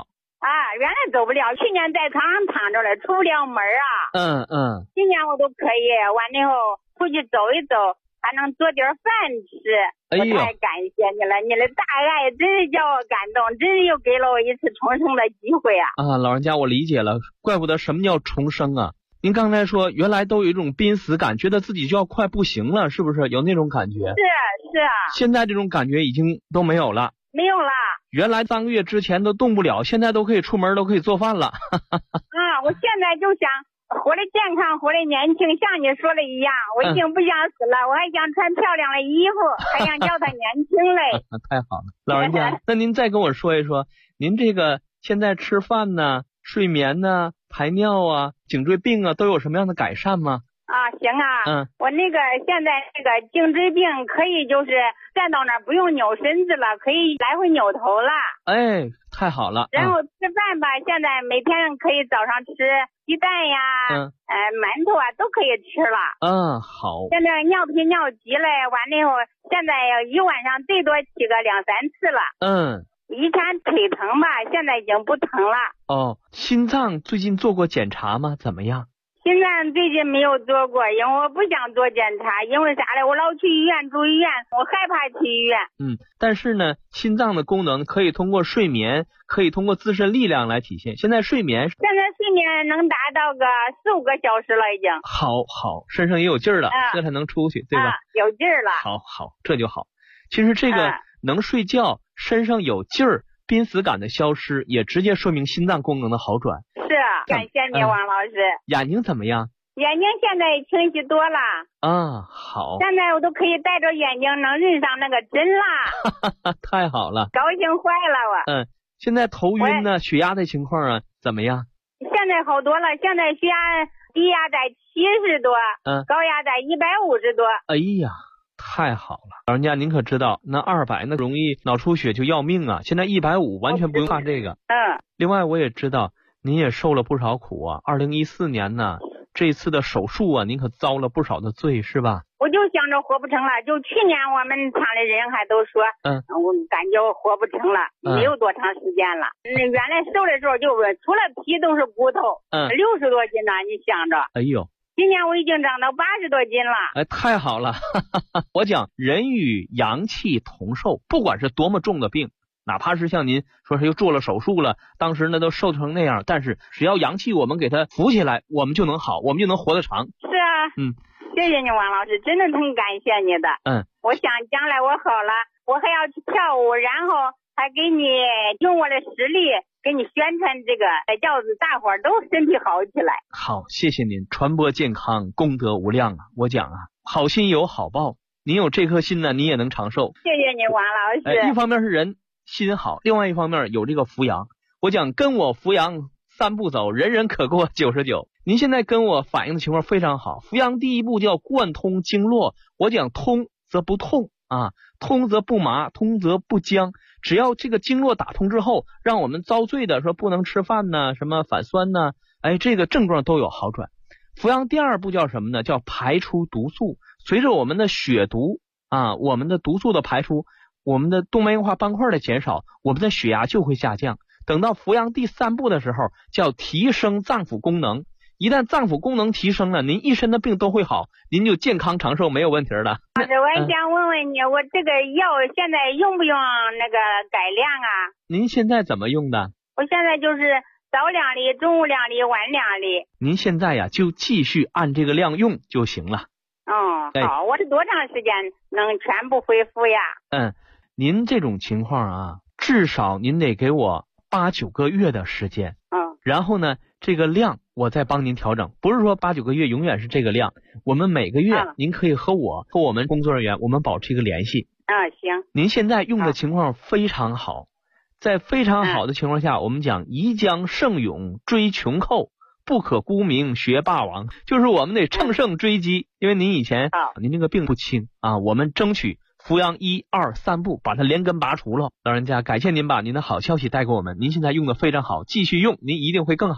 原来走不了，去年在床上躺着了，出不了门啊。今年我都可以，完了以后出去走一走，还能做点饭吃。我太感谢你了，你的大爱真是叫我感动，真是又给了我一次重生的机会啊！ 老人家，我理解了，怪不得什么叫重生啊！您刚才说原来都有一种濒死感，觉得自己就要快不行了，是不是有那种感觉？ 是啊。现在这种感觉已经都没有了。 没有了。 原来3个月之前都动不了，现在都可以出门，都可以做饭了。 我现在就想活得健康，活得年轻，像你说的一样，我已经不想死了，我还想穿漂亮的衣服，还想叫他年轻嘞。 太好了，老人家，那您再跟我说一说，您这个现在吃饭呢、睡眠呢、排尿啊、颈椎病啊，都有什么样的改善吗？ 行啊。我那个现在那个颈椎病可以就是站到那儿不用扭身子了，可以来回扭头了。 太好了。 然后吃饭吧，现在每天可以早上吃鸡蛋呀，馒头啊都可以吃了。 好。 现在尿频尿急了，完了以后，现在一晚上最多起个2、3次了。以前腿疼吧，现在已经不疼了。 心脏最近做过检查吗？怎么样？ 心脏最近没有做过，因为我不想做检查，因为啥嘞？我老去医院住医院，我害怕去医院。 但是呢，心脏的功能可以通过睡眠，可以通过自身力量来体现。现在睡眠能达到个4、5个小时了，已经。 好，身上也有劲儿了，这才能出去，对吧？ 有劲儿了。 好，这就好。其实这个能睡觉，身上有劲儿，濒死感的消失，也直接说明心脏功能的好转。 是，感谢你，王老师。 眼睛怎么样？ 眼睛现在清晰多了。 好。 现在我都可以戴着眼镜能认上那个针啦。 太好了， 高兴坏了我。 现在头晕呢，血压的情况啊怎么样？ 现在好多了，现在血压低压在70多，高压在150多。 太好了，老人家您可知道，那200那容易脑出血就要命啊，现在150完全不用怕这个。另外我也知道您也受了不少苦啊，2014年呢这次的手术啊，您可遭了不少的罪是吧？ 我就想着活不成了，就去年我们厂的人还都说，我感觉我活不成了，没有多长时间了。原来瘦的时候就是除了皮都是骨头，60多斤呢，你想着。今年我已经长到80多斤了。 太好了。我讲人与阳气同寿，不管是多么重的病，哪怕是像您说是又做了手术了，当时呢都瘦成那样，但是只要阳气我们给它扶起来，我们就能好，我们就能活得长。 是啊。谢谢你王老师，真的挺感谢你的。我想将来我好了，我还要去跳舞，然后还给你用我的实力给你宣传这个，叫大伙儿都身体好起来。 好，谢谢您，传播健康功德无量啊！我讲好心有好报，您有这颗心呢，你也能长寿。 谢谢你王老师。 一方面是人心好，另外一方面有这个扶阳。我讲跟我扶阳3步走，人人可过99。您现在跟我反映的情况非常好。扶阳第一步叫贯通经络，我讲通则不痛通则不麻，通则不僵。只要这个经络打通之后，让我们遭罪的说不能吃饭呢，什么反酸呢，这个症状都有好转。扶阳第2步叫什么呢？叫排出毒素。随着我们的血毒我们的毒素的排出，我们的动脉硬化斑块的减少，我们的血压就会下降。等到扶阳第3步的时候，叫提升脏腑功能。一旦脏腑功能提升了，您一身的病都会好，您就健康长寿没有问题了。 我想问问你，我这个药现在用不用那个改量啊？ 您现在怎么用的？ 我现在就是早2粒，中午2粒，晚2粒。 您现在就继续按这个量用就行了。 好，我是多长时间能全部恢复呀？ 您这种情况至少您得给我8、9个月的时间。然后呢，这个量我再帮您调整，不是说8、9个月永远是这个量，我们每个月您可以和我们工作人员我们保持一个联系。 行。 您现在用的情况非常好，在非常好的情况下，我们讲宜将胜勇追穷寇，不可沽名学霸王，就是我们得乘胜追击。因为您以前您这个病不轻我们争取扶阳1、2、3步把它连根拔除了。老人家，感谢您把您的好消息带给我们，您现在用的非常好，继续用，您一定会更好的。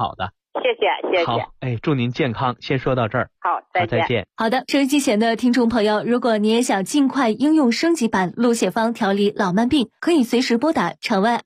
谢谢。 好，祝您健康。先说到这儿。 好，再见。 好的，收音机前的听众朋友，如果你也想尽快应用升级版陆血方调理老慢病，可以随时拨打场外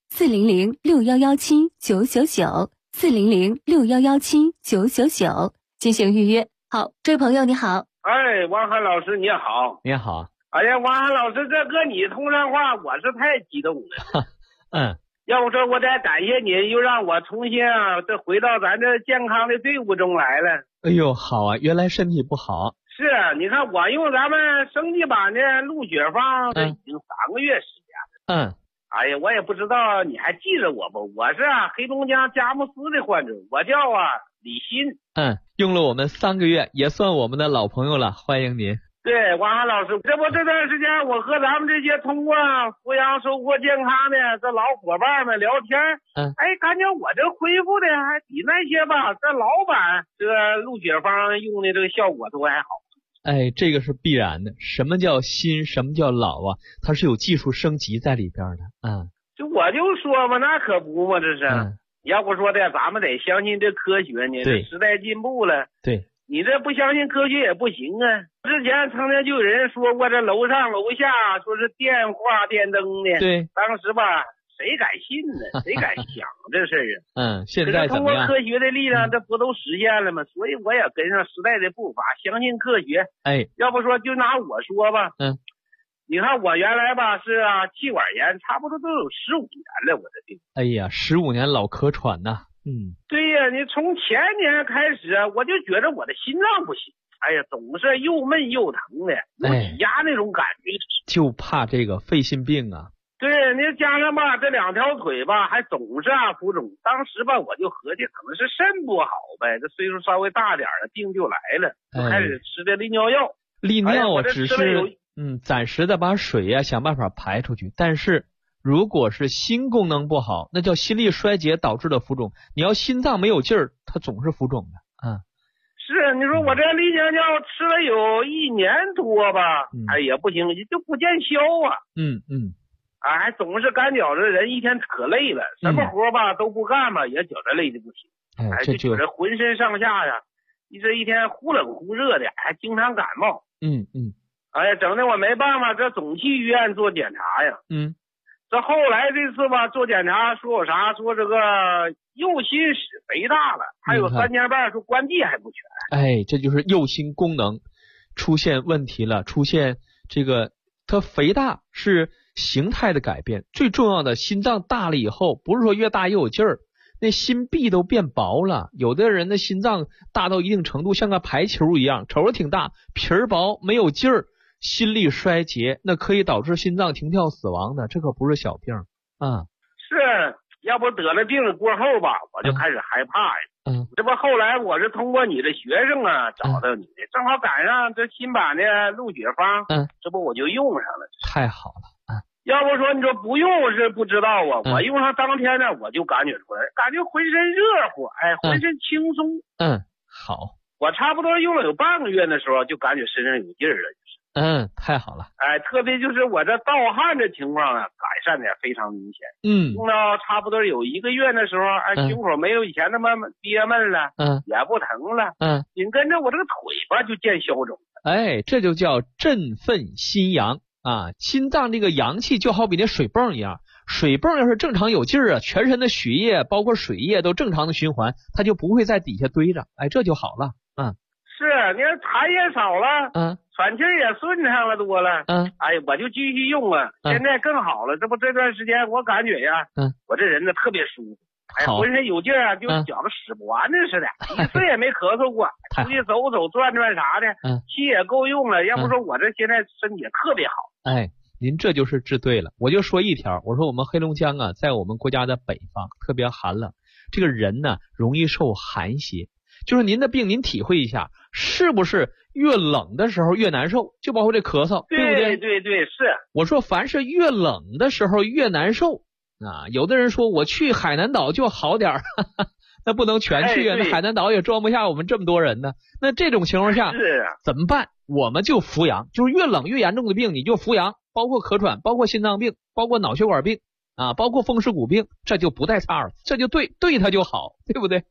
400-6117-999，400-6117-999进行预约。好，这位朋友你好。 王涵老师你好。 你好。 哎呀，王涵老师，这跟你通上话，我是太激动了。要不说我得感谢你，又让我重新这回到咱这健康的队伍中来了。 哎呦，好啊，原来身体不好。 是，你看我用咱们升级版的鹿血方，这已经3个月时间了。哎呀，我也不知道你还记着我不？我是黑龙江佳木斯的患者，我叫李鑫。 用了我们3个月，也算我们的老朋友了，欢迎您。 对，王涵老师，这段时间我和咱们这些通过扶阳收获健康的这老伙伴们聊天，感觉我这恢复的还比那些这老版这鹿血方用的这个效果都还好。 这个是必然的。什么叫新，什么叫老啊？它是有技术升级在里边的。 就我就说嘛，那可不嘛，这是。要不说的，咱们得相信这科学呢。 对， 时代进步了。 对。 你这不相信科学也不行啊！之前曾经就有人说过，这楼上楼下说是电话电灯的。 对， 当时谁敢信呢？谁敢想这事儿啊？ 现在怎么样？ 通过科学的力量，这不都实现了吗？所以我也跟上时代的步伐，相信科学。要不说就拿我说吧。你看我原来是气管炎，差不多都有15年了，我这病。 哎呀，15年老咳喘呐。 对呀，你从前年开始我就觉得我的心脏不行，总是又闷又疼的，有挤压那种感觉。 就怕这个肺心病啊。 对，你加上这2条腿还总是浮肿。当时我就合计可能是肾不好呗，这岁数稍微大点了，病就来了，就开始吃的利尿药。 利尿只是暂时的把水想办法排出去，但是如果是心功能不好，那叫心力衰竭导致的浮肿。你要心脏没有劲儿，它总是浮肿的。 是，你说我这利尿药吃了有1年多吧，也不行，就不见消啊。还总是干觉着人一天可累了，什么活都不干也觉着累的不行。就觉着浑身上下一天忽冷忽热的，还经常感冒。整的我没办法，这总去医院做检查呀。这后来这次做检查说我啥，说这个右心室肥大了，还有3年半说关闭还不全。 这就是右心功能出现问题了，出现这个它肥大是形态的改变，最重要的心脏大了以后，不是说越大越有劲儿，那心壁都变薄了。有的人的心脏大到一定程度像个排球一样，瞅着挺大，皮儿薄没有劲儿，心力衰竭，那可以导致心脏停跳死亡的，这可不是小病是，要不得了病过后我就开始害怕呀。这不后来我是通过你的学生找到你的，正好赶上这新版的鹿血方，这不我就用上了。 太好了。 要不说你说不用是不知道我用上当天呢，我就感觉出来，感觉浑身热乎，浑身轻松。 好。 我差不多用了有半个月的时候，就感觉身上有劲儿了。 太好了。 特别就是我这盗汗的情况改善的非常明显。用到差不多有1个月的时候，胸口没有以前那么憋闷了，也不疼了。紧跟着我这个腿就见消肿。 这就叫振奋心阳心脏这个阳气就好比那水泵一样，水泵要是正常有劲儿全身的血液包括水液都正常的循环，它就不会在底下堆着，这就好了。 是，你看痰也少了，喘气也顺畅了多了。我就继续用现在更好了。这不这段时间我感觉我这人特别舒服，浑身有劲儿就觉得使不完的似的，一次也没咳嗽过，出去走走转转啥的，气也够用了。要不说我这现在身体特别好。 您这就是治对了。我就说一条，我说我们黑龙江在我们国家的北方特别寒冷，这个人容易受寒邪。就是您的病您体会一下，是不是越冷的时候越难受？就包括这咳嗽，对不对？ 对，是。 我说凡是越冷的时候越难受有的人说我去海南岛就好点儿，那不能全去那海南岛也装不下我们这么多人呢。那这种情况下怎么办？我们就扶阳，就是越冷越严重的病你就扶阳，包括咳喘，包括心脏病，包括脑血管病包括风湿骨病，这就不带差了，这就对它就好，对不对？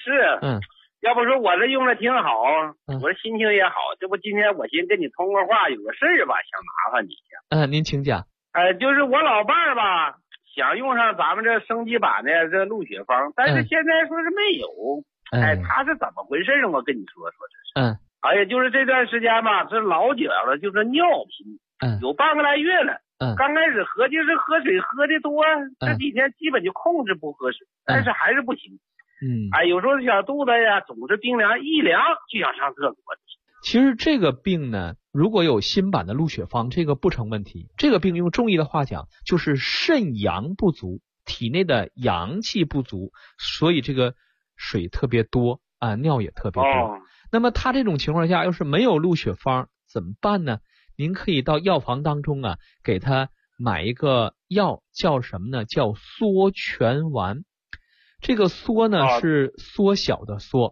是，要不说我这用的挺好，我这心情也好，这不今天我寻思跟你通个话，有个事儿吧，想麻烦你一下。您请讲。 就是我老伴儿吧，想用上咱们这升级版的这鹿血芳，但是现在说是没有。他是怎么回事呢？我跟你说这是。哎呀，就是这段时间吧，这老觉着就是尿频，有半个来月了。刚开始合计是喝水喝的多，这几天基本就控制不喝水，但是还是不行。有时候小肚子呀总是冰凉，一凉就想上厕所。 其实这个病呢，如果有新版的鹿血芳，这个不成问题。这个病用中医的话讲，就是肾阳不足，体内的阳气不足，所以这个水特别多尿也特别多。那么他这种情况下要是没有鹿血芳怎么办呢？您可以到药房当中给他买一个药，叫什么呢？叫缩泉丸。这个缩呢是缩小的缩，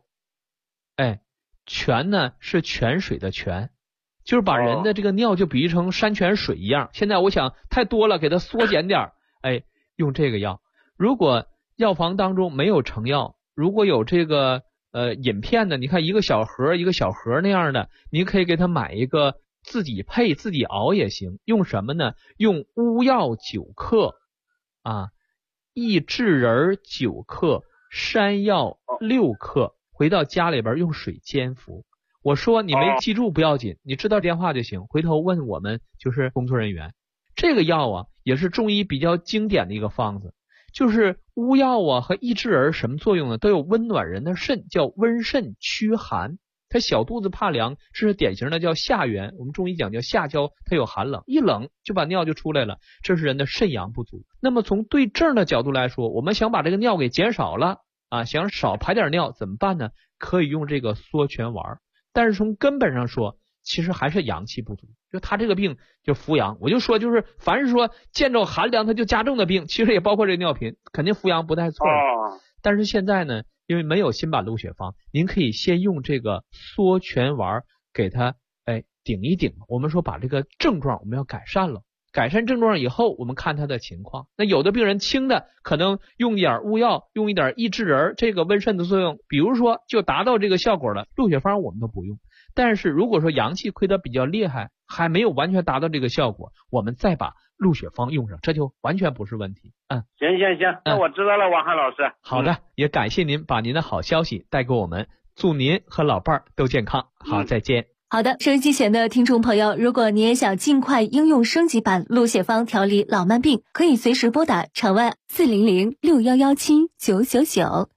泉呢是泉水的泉，就是把人的这个尿就比喻成山泉水一样。现在我想太多了，给它缩减点，用这个药。如果药房当中没有成药，如果有这个饮片的，你看一个小盒一个小盒那样的，您可以给他买一个，自己配自己熬也行。用什么呢？用乌药9克益智仁9克，山药6克，回到家里边用水煎服。我说你没记住不要紧，你知道电话就行，回头问我们就是工作人员。这个药也是中医比较经典的一个方子，就是乌药和益智仁什么作用呢？都有温暖人的肾，叫温肾驱寒。他小肚子怕凉，这是典型的叫下元，我们中医讲叫下焦，它有寒冷，一冷就把尿就出来了，这是人的肾阳不足。那么从对症的角度来说，我们想把这个尿给减少了想少排点尿怎么办呢？可以用这个缩泉丸。但是从根本上说，其实还是阳气不足，就他这个病就扶阳。我就说就是凡是说见着寒凉它就加重的病，其实也包括这尿频，肯定扶阳不太错。但是现在呢，因为没有新版鹿血芳，您可以先用这个缩泉丸给它顶一顶。我们说把这个症状我们要改善了，改善症状以后我们看他的情况。那有的病人轻的可能用一点乌药，用一点益智仁，这个温肾的作用比如说就达到这个效果了，鹿血芳我们都不用。但是如果说阳气亏得比较厉害，还没有完全达到这个效果，我们再把鹿血芳用上，这就完全不是问题。 行，那我知道了，王翰老师。 好的，也感谢您把您的好消息带给我们，祝您和老伴儿都健康。好，再见。 好的，收音机前的听众朋友，如果你也想尽快应用升级版鹿血芳调理老慢病，可以随时拨打场外400-6117-999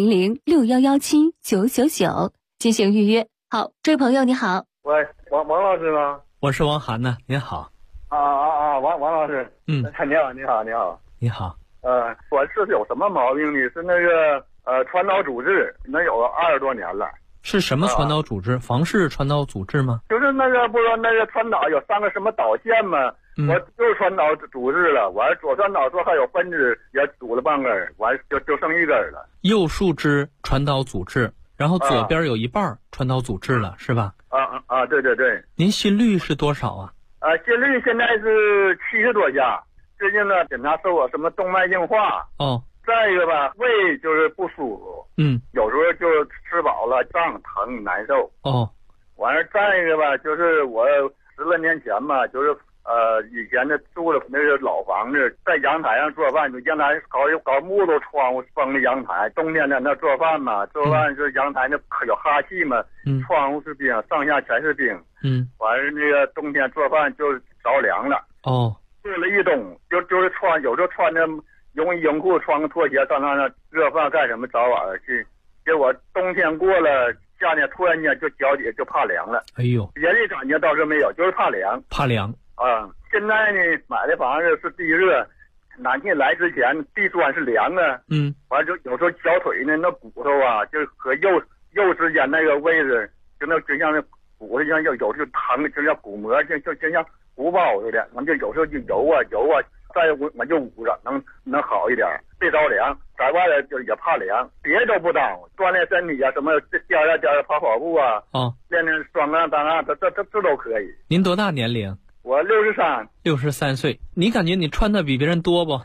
400-6117-999进行预约。好，这位朋友你好。 喂，王老师吗？ 我是王涵呢，您好。 王老师。你好。我是有什么毛病呢？是那个传导阻滞，能有20多年了。 是什么传导阻滞？房室传导阻滞吗？ 就是那个不说那个传导有3个什么导线吗？我右传导阻滞了，完左传导说还有分支也堵了半根，完就剩1根了。 右树枝传导阻滞，然后左边有一半传导阻滞了，是吧？ 对。 您心率是多少啊？ 心率现在是70多下。最近呢检查说我什么动脉硬化。再一个吧，胃就是不舒服。有时候就吃饱了胀疼难受。完了再一个吧，就是我10来年前吧，就是以前的住的那个老房子，在阳台上做饭，就阳台搞木头窗户封的阳台，冬天在那做饭嘛，做饭就是阳台那有哈气嘛，窗户是冰，上下全是冰。完了那个冬天做饭就着凉了。做了一冬，就是有时候穿着泳衣泳裤，穿个拖鞋上那热饭干什么，早晚去。结果冬天过了，夏天突然间就脚底就怕凉了。别的感觉倒是没有，就是怕凉。现在呢，买的房子是地热，暖气来之前地砖是凉的。完了就有时候小腿呢那骨头就和右之间那个位置，就像那骨头像有时候疼，就像骨膜，就像鼓包似的。完就有时候就揉再我就捂着，能好一点，别着凉。在外头就也怕凉，别的都不当，锻炼身体什么颠跑步练双杠单杠，这都可以。 您多大年龄？ 我63。 63岁。你感觉你穿的比别人多不？ 哎呀，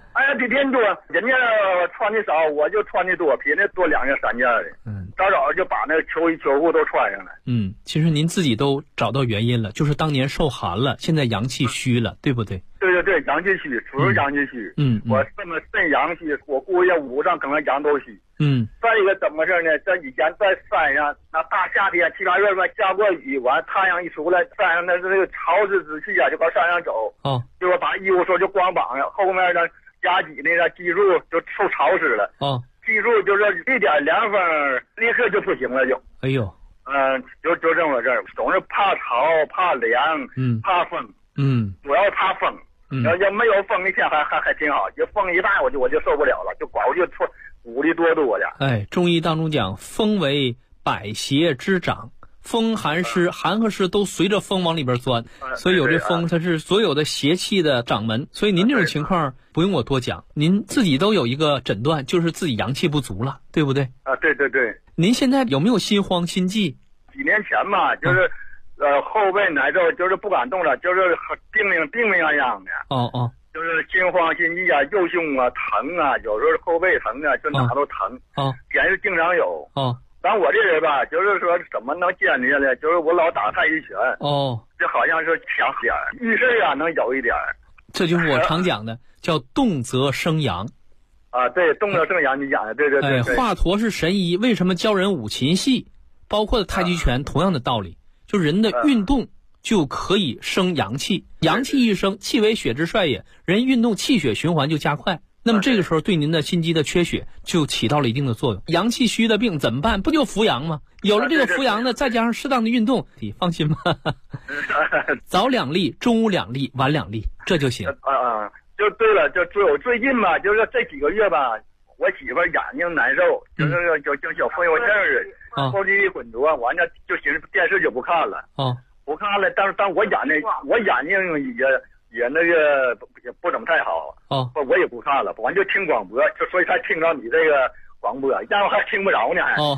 几天多，人家穿的少，我就穿的多，比人家多2件3件的。早早就把那个秋衣秋裤都穿上了。 其实您自己都找到原因了，就是当年受寒了，现在阳气虚了，对不对？ 对，阳气虚，主要阳气虚。我这么肾阳虚，我估计5脏可能阳都虚。再一个怎么事呢？这以前在山上，那大夏天7、8月吧，下过雨，完太阳一出来，山上那个潮湿之气啊，就往山上走。结果把衣服说就光膀上，后面呢夹脊那个脊柱就受潮湿了。记住，就是一点凉风，立刻就不行了，就。 哎呦， 就这么回事儿，总是怕潮、怕凉，怕风，主要怕风。要没有风一天还挺好，就风一大我就受不了了，就管我就出捂的多的。 哎，中医当中讲，风为百邪之长。风寒湿，寒和湿都随着风往里边钻，所以有这风，它是所有的邪气的掌门。所以您这种情况不用我多讲，您自己都有一个诊断，就是自己阳气不足了，对不对？ 对。 您现在有没有心慌心悸？ 几年前嘛，就是后背难受，就是不敢动了，就是病样的。就是心慌心悸啊，右胸啊疼啊，有时候后背疼啊，就哪都疼。也是经常有。但我这人吧，就是说怎么能坚持下来？就是我老打太极拳，就好像是强点儿，遇事啊能有一点儿。 这就是我常讲的，叫动则生阳。 对，动则生阳，你讲的对。 华佗是神医，为什么教人五禽戏？包括太极拳，同样的道理，就人的运动就可以生阳气，阳气一生，气为血之帅也，人运动气血循环就加快。那么这个时候对您的心肌的缺血就起到了一定的作用。阳气虚的病怎么办？不就扶阳吗？有了这个扶阳呢，再加上适当的运动，你放心吧。早2粒，中午2粒，晚2粒，这就行。 就对了，就最近吧，就是这几个月吧，我媳妇眼睛难受，就是就小风油症儿，后期混浊，完了就寻思电视就不看了。不看了，但我眼睛也那个也不怎么太好。我也不看了，完就听广播，就所以才听到你这个广播，让我还听不着呢。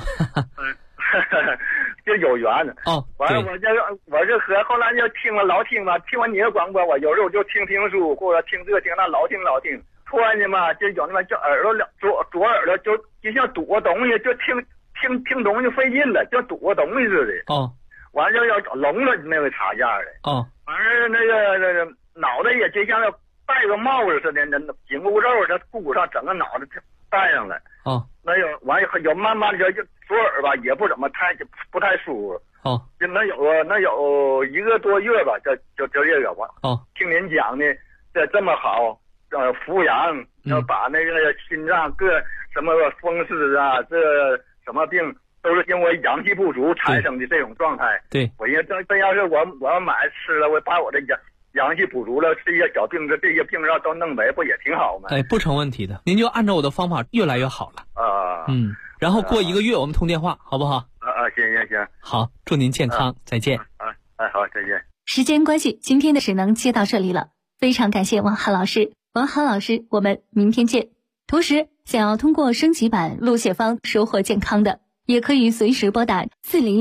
就有缘。完了我就和后来就老听吧，听完你的广播，我有时候就听书或者听这听那老听。突然间嘛，就有那么就耳朵左耳朵就像堵个东西，就听东西费劲了，就堵个东西似的。完了要聋了那个插架的。完了那个脑袋也就像戴个帽子似的，那紧箍咒这骨上整个脑袋戴上了。那有慢慢的就左耳吧也不怎么不太舒服。就能有1个多月吧，就这个吧。听您讲的这么好，扶阳要把那个心脏各什么风湿啊，这什么病都是因为阳气不足产生的这种状态。 对， 我因为这要是我要买吃了，我把我的阳气补足了，这些小病这些病让都弄没，不也挺好吗？ 不成问题的，您就按照我的方法越来越好了。然后过1个月我们通电话，好不好？ 行。 好，祝您健康，再见。 好，再见。 时间关系，今天的只能接到这里了，非常感谢王涵老师。王涵老师，我们明天见。同时，想要通过升级版录写方收获健康的，也可以随时拨打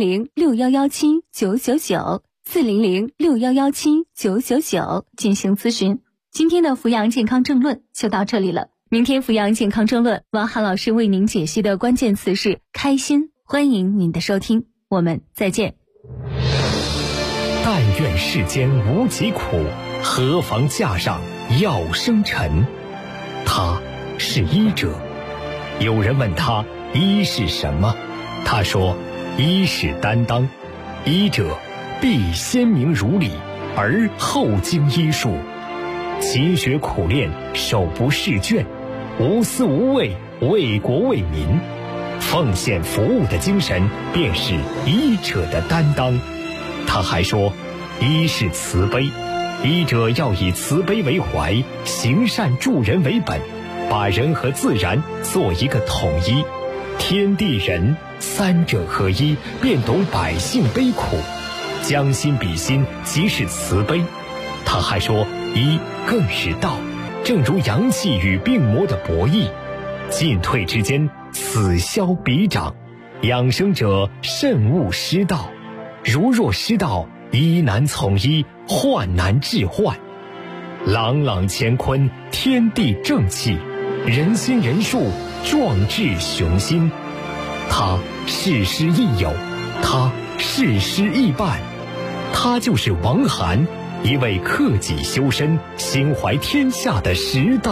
400-6117-999，400-6117-999进行咨询。今天的扶阳健康政论就到这里了。明天扶阳健康政论，王涵老师为您解析的关键词是开心。欢迎您的收听，我们再见。 但愿世间无疾苦，何妨架上药生尘。他是医者。有人问他医是什么，他说医是担当，医者必先明如理，而后经医术，勤学苦练，手不释卷，无私无畏，为国为民，奉献服务的精神便是医者的担当。他还说医是慈悲，医者要以慈悲为怀，行善助人为本，把人和自然做一个统一，天地人三者合一，便懂百姓悲苦，将心比心，即是慈悲。他还说医更是道，正如阳气与病魔的博弈，进退之间，此消彼长，养生者慎勿失道，如若失道，医难从医，患难治患。朗朗乾坤，天地正气， 人心仁术，壮志雄心。他事师亦友，他事师亦伴，他就是王涵，一位克己修身、心怀天下的时代